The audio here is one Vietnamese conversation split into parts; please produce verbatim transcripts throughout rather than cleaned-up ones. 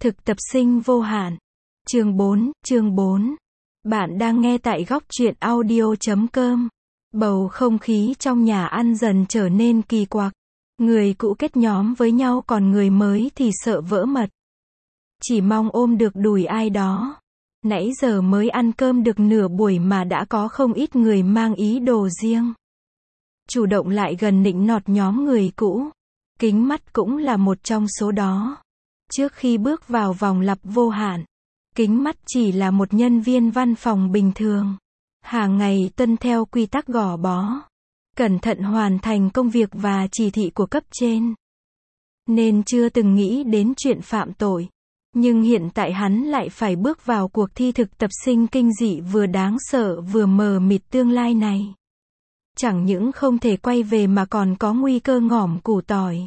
Thực tập sinh vô hạn. Chương bốn, chương bốn. Bạn đang nghe tại góc truyện audio chấm com. Bầu không khí trong nhà ăn dần trở nên kỳ quặc. Người cũ kết nhóm với nhau còn người mới thì sợ vỡ mật. Chỉ mong ôm được đùi ai đó. Nãy giờ mới ăn cơm được nửa buổi mà đã có không ít người mang ý đồ riêng. Chủ động lại gần nịnh nọt nhóm người cũ. Kính mắt cũng là một trong số đó. Trước khi bước vào vòng lặp vô hạn, Kính mắt chỉ là một nhân viên văn phòng bình thường. Hàng ngày tuân theo quy tắc gò bó. Cẩn thận hoàn thành công việc và chỉ thị của cấp trên. Nên chưa từng nghĩ đến chuyện phạm tội. Nhưng hiện tại hắn lại phải bước vào cuộc thi thực tập sinh kinh dị vừa đáng sợ vừa mờ mịt tương lai này. Chẳng những không thể quay về mà còn có nguy cơ ngỏm củ tỏi.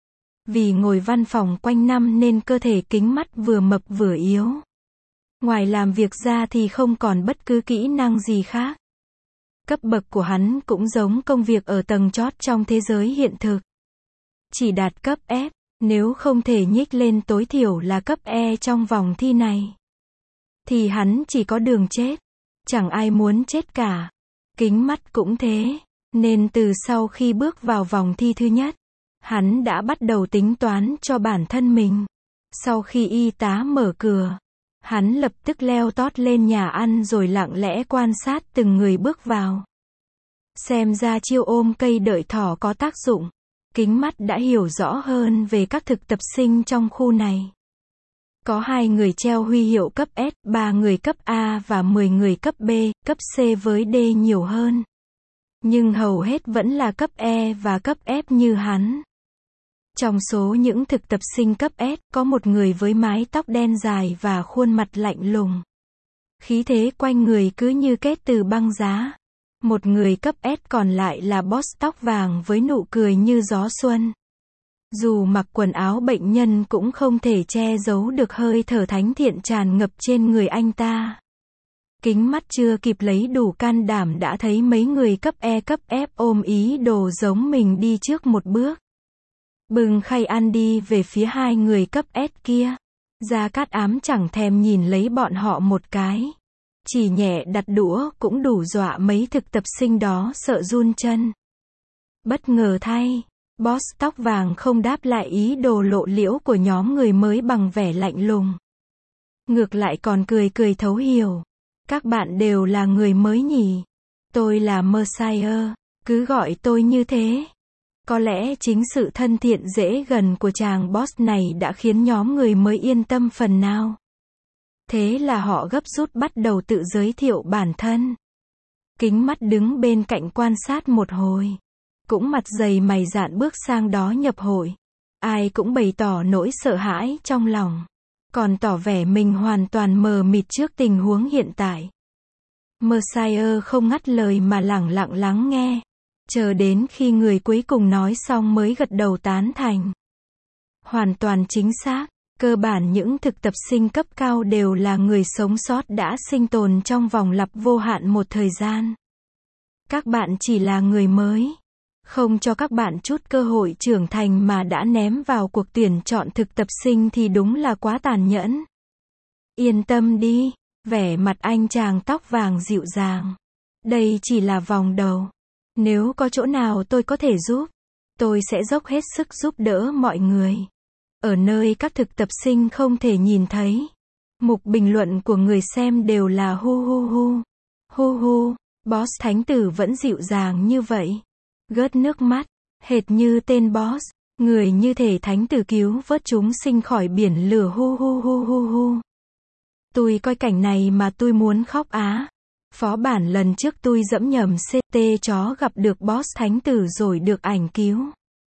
Vì ngồi văn phòng quanh năm nên cơ thể Kính mắt vừa mập vừa yếu. Ngoài làm việc ra thì không còn bất cứ kỹ năng gì khác. Cấp bậc của hắn cũng giống công việc ở tầng chót trong thế giới hiện thực. Chỉ đạt cấp F, nếu không thể nhích lên tối thiểu là cấp E trong vòng thi này. Thì hắn chỉ có đường chết. Chẳng ai muốn chết cả. Kính mắt cũng thế. Nên từ sau khi bước vào vòng thi thứ nhất, hắn đã bắt đầu tính toán cho bản thân mình. Sau khi y tá mở cửa, hắn lập tức leo tót lên nhà ăn rồi lặng lẽ quan sát từng người bước vào. Xem ra chiêu ôm cây đợi thỏ có tác dụng. Kính mắt đã hiểu rõ hơn về các thực tập sinh trong khu này. Có hai người treo huy hiệu cấp S, ba người cấp A và mười người cấp B, cấp C với D nhiều hơn. Nhưng hầu hết vẫn là cấp E và cấp F như hắn. Trong số những thực tập sinh cấp S, có một người với mái tóc đen dài và khuôn mặt lạnh lùng. Khí thế quanh người cứ như kết từ băng giá. Một người cấp S còn lại là boss tóc vàng với nụ cười như gió xuân. Dù mặc quần áo bệnh nhân cũng không thể che giấu được hơi thở thánh thiện tràn ngập trên người anh ta. Kính mắt chưa kịp lấy đủ can đảm đã thấy mấy người cấp E cấp F ôm ý đồ giống mình đi trước một bước. Bưng khay ăn đi về phía hai người cấp S kia. Gia Cát Ám chẳng thèm nhìn lấy bọn họ một cái. Chỉ nhẹ đặt đũa cũng đủ dọa mấy thực tập sinh đó sợ run chân. Bất ngờ thay, boss tóc vàng không đáp lại ý đồ lộ liễu của nhóm người mới bằng vẻ lạnh lùng. Ngược lại còn cười cười thấu hiểu. Các bạn đều là người mới nhỉ? Tôi là Messiah, cứ gọi tôi như thế. Có lẽ chính sự thân thiện dễ gần của chàng boss này đã khiến nhóm người mới yên tâm phần nào. Thế là họ gấp rút bắt đầu tự giới thiệu bản thân. Kính mắt đứng bên cạnh quan sát một hồi. Cũng mặt dày mày dạn bước sang đó nhập hội. Ai cũng bày tỏ nỗi sợ hãi trong lòng. Còn tỏ vẻ mình hoàn toàn mờ mịt trước tình huống hiện tại. Messiah không ngắt lời mà lẳng lặng lắng nghe. Chờ đến khi người cuối cùng nói xong mới gật đầu tán thành. Hoàn toàn chính xác. Cơ bản những thực tập sinh cấp cao đều là người sống sót đã sinh tồn trong vòng lặp vô hạn một thời gian. Các bạn chỉ là người mới. Không cho các bạn chút cơ hội trưởng thành mà đã ném vào cuộc tuyển chọn thực tập sinh thì đúng là quá tàn nhẫn. Yên tâm đi, vẻ mặt anh chàng tóc vàng dịu dàng. Đây chỉ là vòng đầu. Nếu có chỗ nào tôi có thể giúp, tôi sẽ dốc hết sức giúp đỡ mọi người. Ở nơi các thực tập sinh không thể nhìn thấy. Mục bình luận của người xem đều là hu hu hu. Hu hu, boss thánh tử vẫn dịu dàng như vậy. Gớt nước mắt, hệt như tên boss. Người như thể thánh tử cứu vớt chúng sinh khỏi biển lửa hu hu hu hu hu. Tôi coi cảnh này mà tôi muốn khóc á. Phó bản lần trước tôi dẫm nhầm xê tê chó gặp được boss thánh tử rồi được ảnh cứu.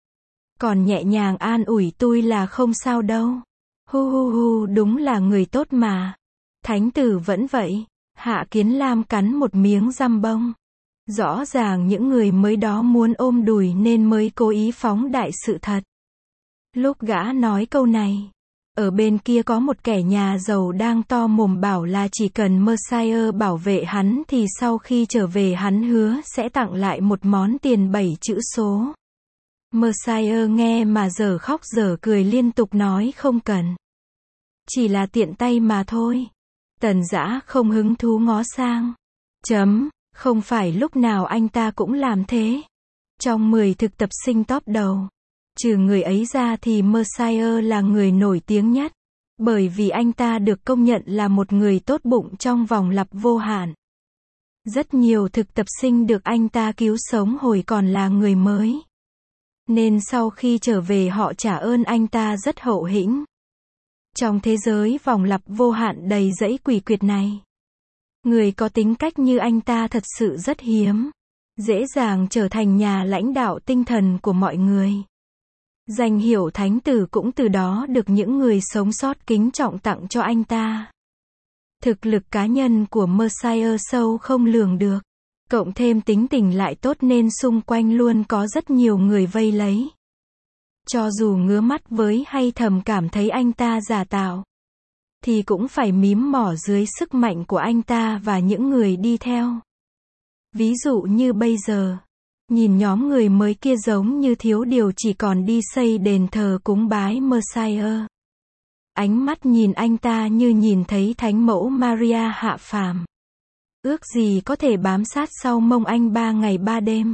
Còn nhẹ nhàng an ủi tôi là không sao đâu. Hu hu hu, đúng là người tốt mà. Thánh tử vẫn vậy. Hạ Kiến Lam cắn một miếng răm bông. Rõ ràng những người mới đó muốn ôm đùi nên mới cố ý phóng đại sự thật. Lúc gã nói câu này, ở bên kia có một kẻ nhà giàu đang to mồm bảo là chỉ cần Messiah bảo vệ hắn thì sau khi trở về hắn hứa sẽ tặng lại một món tiền bảy chữ số. Messiah nghe mà dở khóc dở cười liên tục nói không cần. Chỉ là tiện tay mà thôi. Tần Dã không hứng thú ngó sang. Chấm, không phải lúc nào anh ta cũng làm thế. Trong mười thực tập sinh top đầu, trừ người ấy ra thì Mercier là người nổi tiếng nhất. Bởi vì anh ta được công nhận là một người tốt bụng trong vòng lặp vô hạn. Rất nhiều thực tập sinh được anh ta cứu sống hồi còn là người mới. Nên sau khi trở về họ trả ơn anh ta rất hậu hĩnh. Trong thế giới vòng lặp vô hạn đầy rẫy quỷ quyệt này, người có tính cách như anh ta thật sự rất hiếm. Dễ dàng trở thành nhà lãnh đạo tinh thần của mọi người. Danh hiệu thánh tử cũng từ đó được những người sống sót kính trọng tặng cho anh ta. Thực lực cá nhân của Mercier sâu không lường được. Cộng thêm tính tình lại tốt nên xung quanh luôn có rất nhiều người vây lấy. Cho dù ngứa mắt với hay thầm cảm thấy anh ta giả tạo, thì cũng phải mím mỏ dưới sức mạnh của anh ta và những người đi theo. Ví dụ như bây giờ, nhìn nhóm người mới kia giống như thiếu điều chỉ còn đi xây đền thờ cúng bái Mercier. Ánh mắt nhìn anh ta như nhìn thấy thánh mẫu Maria hạ phàm. Ước gì có thể bám sát sau mông anh ba ngày ba đêm.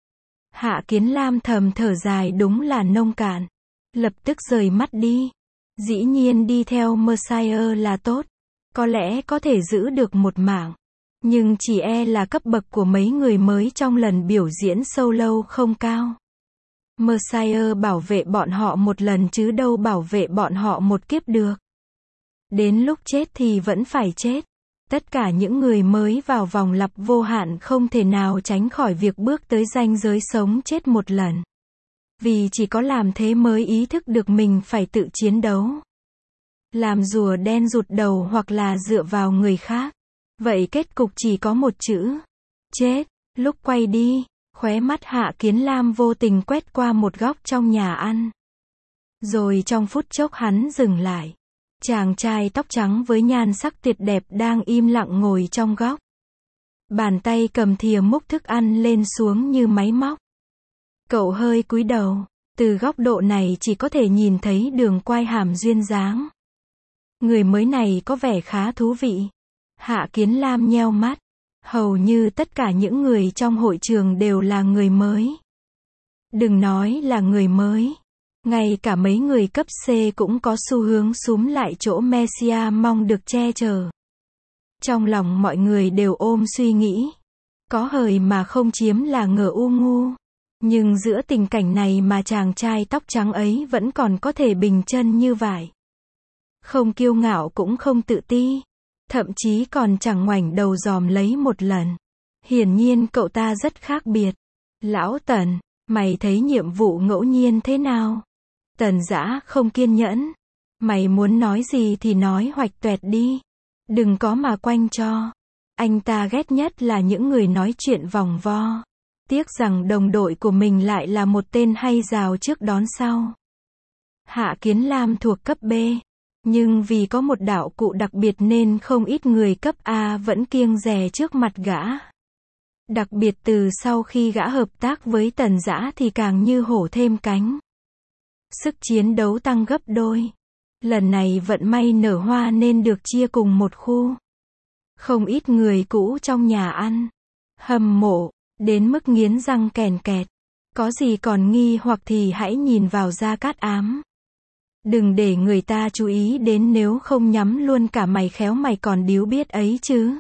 Hạ Kiến Lam thầm thở dài, đúng là nông cạn. Lập tức rời mắt đi. Dĩ nhiên đi theo Mercier là tốt. Có lẽ có thể giữ được một mạng. Nhưng chỉ e là cấp bậc của mấy người mới trong lần biểu diễn solo không cao. Mercier bảo vệ bọn họ một lần chứ đâu bảo vệ bọn họ một kiếp được. Đến lúc chết thì vẫn phải chết. Tất cả những người mới vào vòng lặp vô hạn không thể nào tránh khỏi việc bước tới ranh giới sống chết một lần. Vì chỉ có làm thế mới ý thức được mình phải tự chiến đấu. Làm rùa đen rụt đầu hoặc là dựa vào người khác. Vậy kết cục chỉ có một chữ. Chết. Lúc quay đi, khóe mắt Hạ Kiến Lam vô tình quét qua một góc trong nhà ăn. Rồi trong phút chốc hắn dừng lại. Chàng trai tóc trắng với nhan sắc tuyệt đẹp đang im lặng ngồi trong góc. Bàn tay cầm thìa múc thức ăn lên xuống như máy móc. Cậu hơi cúi đầu. Từ góc độ này chỉ có thể nhìn thấy đường quai hàm duyên dáng. Người mới này có vẻ khá thú vị. Hạ Kiến Lam nheo mắt. Hầu như tất cả những người trong hội trường đều là người mới. Đừng nói là người mới. Ngay cả mấy người cấp C cũng có xu hướng súm lại chỗ Messiah mong được che chở. Trong lòng mọi người đều ôm suy nghĩ. Có hời mà không chiếm là ngờ u ngu. Nhưng giữa tình cảnh này mà chàng trai tóc trắng ấy vẫn còn có thể bình chân như vải. Không kiêu ngạo cũng không tự ti. Thậm chí còn chẳng ngoảnh đầu dòm lấy một lần. Hiển nhiên cậu ta rất khác biệt. Lão Tần, mày thấy nhiệm vụ ngẫu nhiên thế nào? Tần Dã không kiên nhẫn. Mày muốn nói gì thì nói hoạch toẹt đi. Đừng có mà quanh cho. Anh ta ghét nhất là những người nói chuyện vòng vo. Tiếc rằng đồng đội của mình lại là một tên hay rào trước đón sau. Hạ Kiến Lam thuộc cấp B. Nhưng vì có một đạo cụ đặc biệt nên không ít người cấp A vẫn kiêng dè trước mặt gã. Đặc biệt từ sau khi gã hợp tác với Tần Dã thì càng như hổ thêm cánh. Sức chiến đấu tăng gấp đôi. Lần này vận may nở hoa nên được chia cùng một khu. Không ít người cũ trong nhà ăn hâm mộ, đến mức nghiến răng kèn kẹt. Có gì còn nghi hoặc thì hãy nhìn vào Gia Cát Ám. Đừng để người ta chú ý đến, nếu không nhắm luôn cả mày khéo mày còn điếu biết ấy chứ.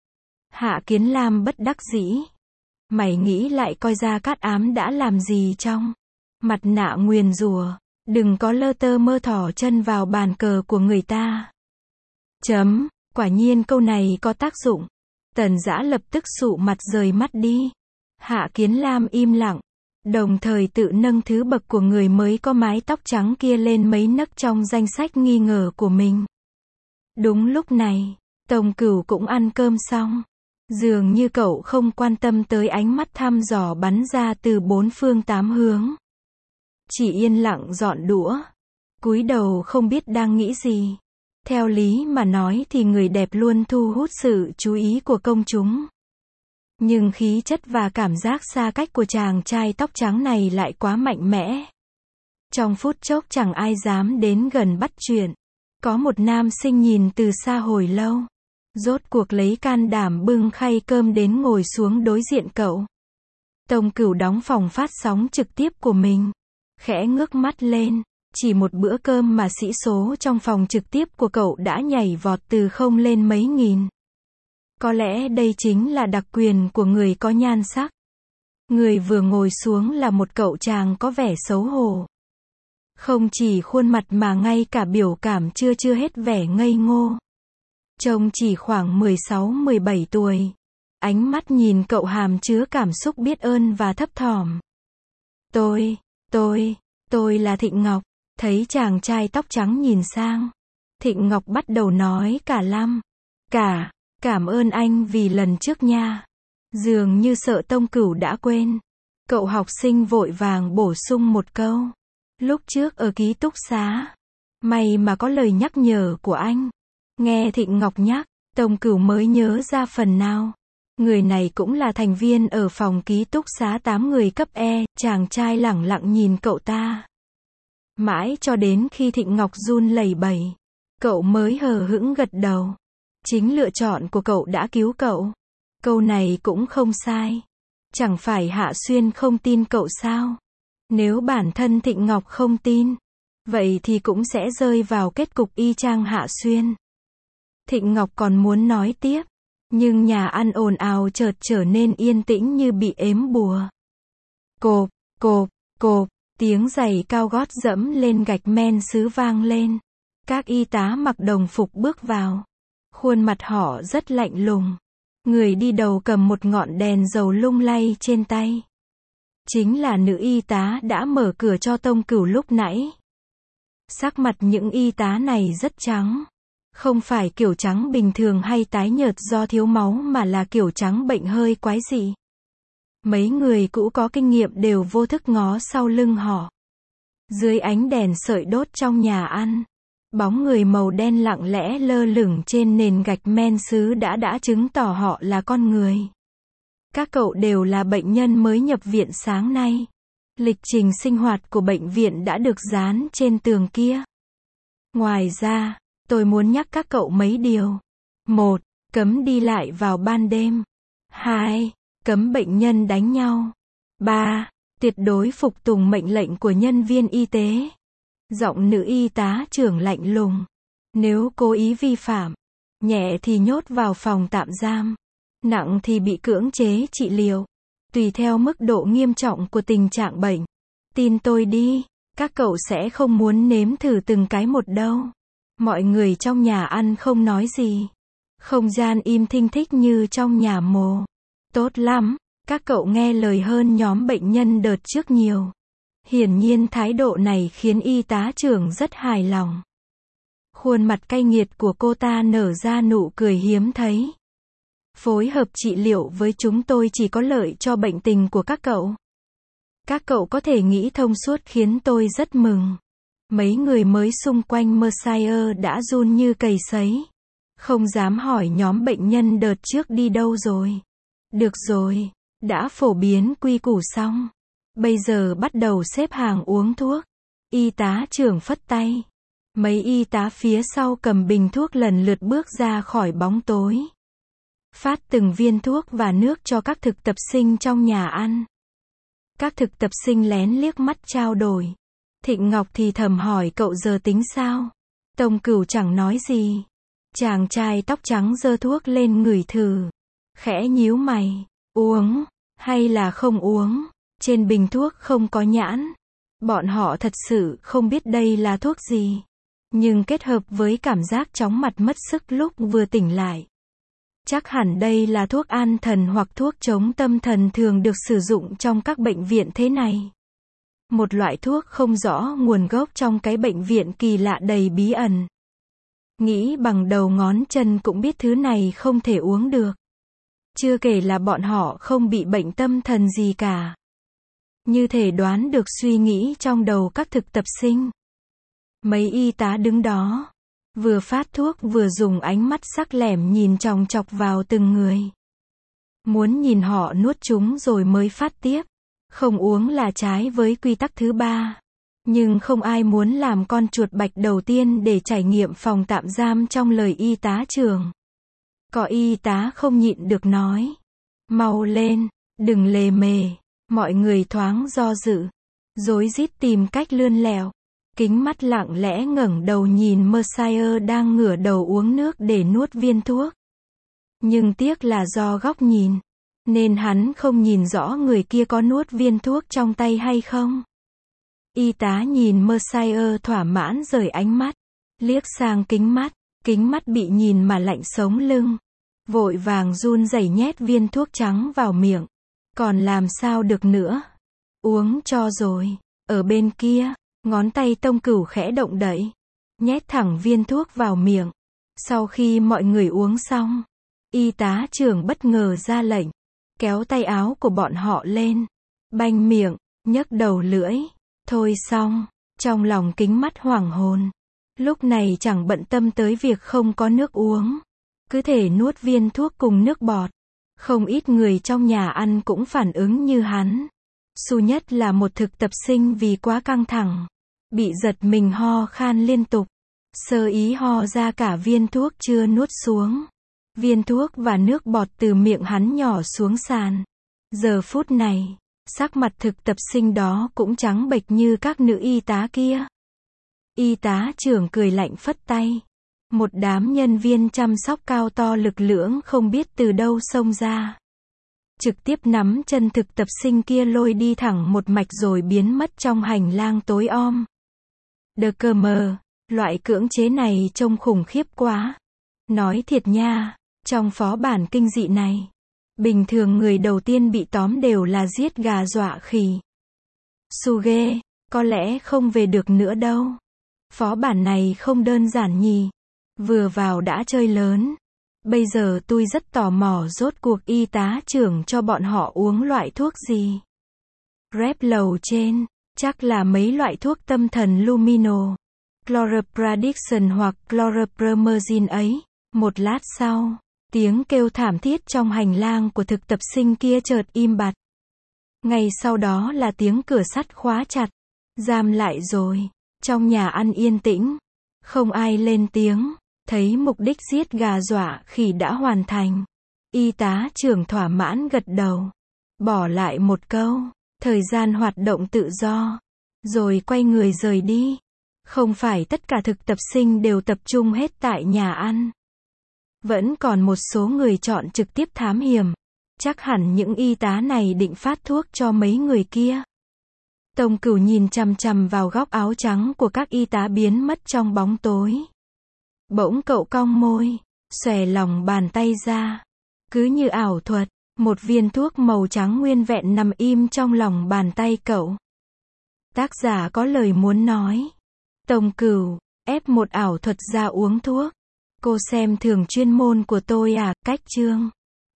Hạ Kiến Lam bất đắc dĩ. Mày nghĩ lại coi Gia Cát Ám đã làm gì trong mặt nạ nguyền rủa. Đừng có lơ tơ mơ thỏ chân vào bàn cờ của người ta. Chấm, quả nhiên câu này có tác dụng. Tần Dã lập tức sụ mặt rời mắt đi. Hạ Kiến Lam im lặng. Đồng thời tự nâng thứ bậc của người mới có mái tóc trắng kia lên mấy nấc trong danh sách nghi ngờ của mình. Đúng lúc này, Tông Cửu cũng ăn cơm xong. Dường như cậu không quan tâm tới ánh mắt thăm dò bắn ra từ bốn phương tám hướng. Chỉ yên lặng dọn đũa. Cúi đầu không biết đang nghĩ gì. Theo lý mà nói thì người đẹp luôn thu hút sự chú ý của công chúng. Nhưng khí chất và cảm giác xa cách của chàng trai tóc trắng này lại quá mạnh mẽ. Trong phút chốc chẳng ai dám đến gần bắt chuyện. Có một nam sinh nhìn từ xa hồi lâu. Rốt cuộc lấy can đảm bưng khay cơm đến ngồi xuống đối diện cậu. Tông Cửu đóng phòng phát sóng trực tiếp của mình. Khẽ ngước mắt lên. Chỉ một bữa cơm mà sĩ số trong phòng trực tiếp của cậu đã nhảy vọt từ không lên mấy nghìn. Có lẽ đây chính là đặc quyền của người có nhan sắc. Người vừa ngồi xuống là một cậu chàng có vẻ xấu hổ. Không chỉ khuôn mặt mà ngay cả biểu cảm chưa chưa hết vẻ ngây ngô. Trông chỉ khoảng mười sáu mười bảy tuổi. Ánh mắt nhìn cậu hàm chứa cảm xúc biết ơn và thấp thỏm. Tôi, tôi, tôi là Thịnh Ngọc. Thấy chàng trai tóc trắng nhìn sang. Thịnh Ngọc bắt đầu nói cả lăm. Cả, cảm ơn anh vì lần trước nha. Dường như sợ Tông Cửu đã quên. Cậu học sinh vội vàng bổ sung một câu. Lúc trước ở ký túc xá. May mà có lời nhắc nhở của anh. Nghe Thịnh Ngọc nhắc, Tông Cửu mới nhớ ra phần nào. Người này cũng là thành viên ở phòng ký túc xá tám người cấp E. Chàng trai lẳng lặng nhìn cậu ta. Mãi cho đến khi Thịnh Ngọc run lẩy bẩy. Cậu mới hờ hững gật đầu. Chính lựa chọn của cậu đã cứu cậu. Câu này cũng không sai. Chẳng phải Hạ Xuyên không tin cậu sao? Nếu bản thân Thịnh Ngọc không tin, vậy thì cũng sẽ rơi vào kết cục y chang Hạ Xuyên. Thịnh Ngọc còn muốn nói tiếp, nhưng nhà ăn ồn ào chợt trở nên yên tĩnh như bị ếm bùa. Cộp, cộp, cộp, tiếng giày cao gót dẫm lên gạch men sứ vang lên. Các y tá mặc đồng phục bước vào. Khuôn mặt họ rất lạnh lùng. Người đi đầu cầm một ngọn đèn dầu lung lay trên tay. Chính là nữ y tá đã mở cửa cho Tông Cửu lúc nãy. Sắc mặt những y tá này rất trắng. Không phải kiểu trắng bình thường hay tái nhợt do thiếu máu mà là kiểu trắng bệnh hơi quái dị. Mấy người cũ có kinh nghiệm đều vô thức ngó sau lưng họ. Dưới ánh đèn sợi đốt trong nhà ăn, bóng người màu đen lặng lẽ lơ lửng trên nền gạch men sứ đã đã chứng tỏ họ là con người. Các cậu đều là bệnh nhân mới nhập viện sáng nay. Lịch trình sinh hoạt của bệnh viện đã được dán trên tường kia. Ngoài ra, tôi muốn nhắc các cậu mấy điều. một. Cấm đi lại vào ban đêm. hai. Cấm bệnh nhân đánh nhau. ba. Tuyệt đối phục tùng mệnh lệnh của nhân viên y tế. Giọng nữ y tá trưởng lạnh lùng. Nếu cố ý vi phạm, nhẹ thì nhốt vào phòng tạm giam, nặng thì bị cưỡng chế trị liệu, tùy theo mức độ nghiêm trọng của tình trạng bệnh. Tin tôi đi, các cậu sẽ không muốn nếm thử từng cái một đâu. Mọi người trong nhà ăn không nói gì. Không gian im thinh thích như trong nhà mồ. Tốt lắm, các cậu nghe lời hơn nhóm bệnh nhân đợt trước nhiều. Hiển nhiên thái độ này khiến y tá trưởng rất hài lòng. Khuôn mặt cay nghiệt của cô ta nở ra nụ cười hiếm thấy. Phối hợp trị liệu với chúng tôi chỉ có lợi cho bệnh tình của các cậu. Các cậu có thể nghĩ thông suốt khiến tôi rất mừng. Mấy người mới xung quanh Mercier đã run như cầy sấy. Không dám hỏi nhóm bệnh nhân đợt trước đi đâu rồi. Được rồi, đã phổ biến quy củ xong. Bây giờ bắt đầu xếp hàng uống thuốc. Y tá trưởng phất tay. Mấy y tá phía sau cầm bình thuốc lần lượt bước ra khỏi bóng tối. Phát từng viên thuốc và nước cho các thực tập sinh trong nhà ăn. Các thực tập sinh lén liếc mắt trao đổi. Thịnh Ngọc thì thầm hỏi cậu giờ tính sao? Tông Cửu chẳng nói gì. Chàng trai tóc trắng giơ thuốc lên ngửi thử. Khẽ nhíu mày. Uống, hay là không uống? Trên bình thuốc không có nhãn. Bọn họ thật sự không biết đây là thuốc gì. Nhưng kết hợp với cảm giác chóng mặt mất sức lúc vừa tỉnh lại. Chắc hẳn đây là thuốc an thần hoặc thuốc chống tâm thần thường được sử dụng trong các bệnh viện thế này. Một loại thuốc không rõ nguồn gốc trong cái bệnh viện kỳ lạ đầy bí ẩn. Nghĩ bằng đầu ngón chân cũng biết thứ này không thể uống được. Chưa kể là bọn họ không bị bệnh tâm thần gì cả. Như thể đoán được suy nghĩ trong đầu các thực tập sinh. Mấy y tá đứng đó, vừa phát thuốc vừa dùng ánh mắt sắc lẻm nhìn chòng chọc vào từng người. Muốn nhìn họ nuốt chúng rồi mới phát tiếp. Không uống là trái với quy tắc thứ ba. Nhưng không ai muốn làm con chuột bạch đầu tiên để trải nghiệm phòng tạm giam trong lời y tá trưởng. Có y tá không nhịn được nói. Mau lên, đừng lề mề. Mọi người thoáng do dự. Rối rít tìm cách lươn lẹo. Kính mắt lặng lẽ ngẩng đầu nhìn Mercier đang ngửa đầu uống nước để nuốt viên thuốc. Nhưng tiếc là do góc nhìn, nên hắn không nhìn rõ người kia có nuốt viên thuốc trong tay hay không. Y tá nhìn Mercier thỏa mãn rời ánh mắt, liếc sang kính mắt, kính mắt bị nhìn mà lạnh sống lưng. Vội vàng run rẩy nhét viên thuốc trắng vào miệng. Còn làm sao được nữa? Uống cho rồi. Ở bên kia, ngón tay Tông Cửu khẽ động đậy, nhét thẳng viên thuốc vào miệng. Sau khi mọi người uống xong, y tá trưởng bất ngờ ra lệnh, kéo tay áo của bọn họ lên, banh miệng, nhấc đầu lưỡi. Thôi xong, trong lòng kính mắt hoảng hồn. Lúc này chẳng bận tâm tới việc không có nước uống, cứ thể nuốt viên thuốc cùng nước bọt. Không ít người trong nhà ăn cũng phản ứng như hắn. Xu nhất là một thực tập sinh vì quá căng thẳng, bị giật mình ho khan liên tục, sơ ý ho ra cả viên thuốc chưa nuốt xuống. Viên thuốc và nước bọt từ miệng hắn nhỏ xuống sàn. Giờ phút này, sắc mặt thực tập sinh đó cũng trắng bệch như các nữ y tá kia. Y tá trưởng cười lạnh phất tay. Một đám nhân viên chăm sóc cao to lực lưỡng không biết từ đâu xông ra. Trực tiếp nắm chân thực tập sinh kia lôi đi thẳng một mạch rồi biến mất trong hành lang tối om. Đờ cơ mờ, loại cưỡng chế này trông khủng khiếp quá. Nói thiệt nha, trong phó bản kinh dị này, bình thường người đầu tiên bị tóm đều là giết gà dọa khỉ. Suge, có lẽ không về được nữa đâu. Phó bản này không đơn giản nhỉ. Vừa vào đã chơi lớn. Bây giờ tôi rất tò mò rốt cuộc y tá trưởng cho bọn họ uống loại thuốc gì. Rep lầu trên, chắc là mấy loại thuốc tâm thần Lumino, Chlorprediction hoặc Chlorpromazine ấy. Một lát sau, tiếng kêu thảm thiết trong hành lang của thực tập sinh kia chợt im bặt. Ngay sau đó là tiếng cửa sắt khóa chặt. Giam lại rồi. Trong nhà ăn yên tĩnh. Không ai lên tiếng. Thấy mục đích giết gà dọa khỉ đã hoàn thành. Y tá trưởng thỏa mãn gật đầu. Bỏ lại một câu. Thời gian hoạt động tự do. Rồi quay người rời đi. Không phải tất cả thực tập sinh đều tập trung hết tại nhà ăn. Vẫn còn một số người chọn trực tiếp thám hiểm. Chắc hẳn những y tá này định phát thuốc cho mấy người kia. Tông Cửu nhìn chằm chằm vào góc áo trắng của các y tá biến mất trong bóng tối. Bỗng cậu cong môi, xòe lòng bàn tay ra. Cứ như ảo thuật, một viên thuốc màu trắng nguyên vẹn nằm im trong lòng bàn tay cậu. Tác giả có lời muốn nói. Tông Cửu, ép một ảo thuật ra uống thuốc. Cô xem thường chuyên môn của tôi à, cách chương.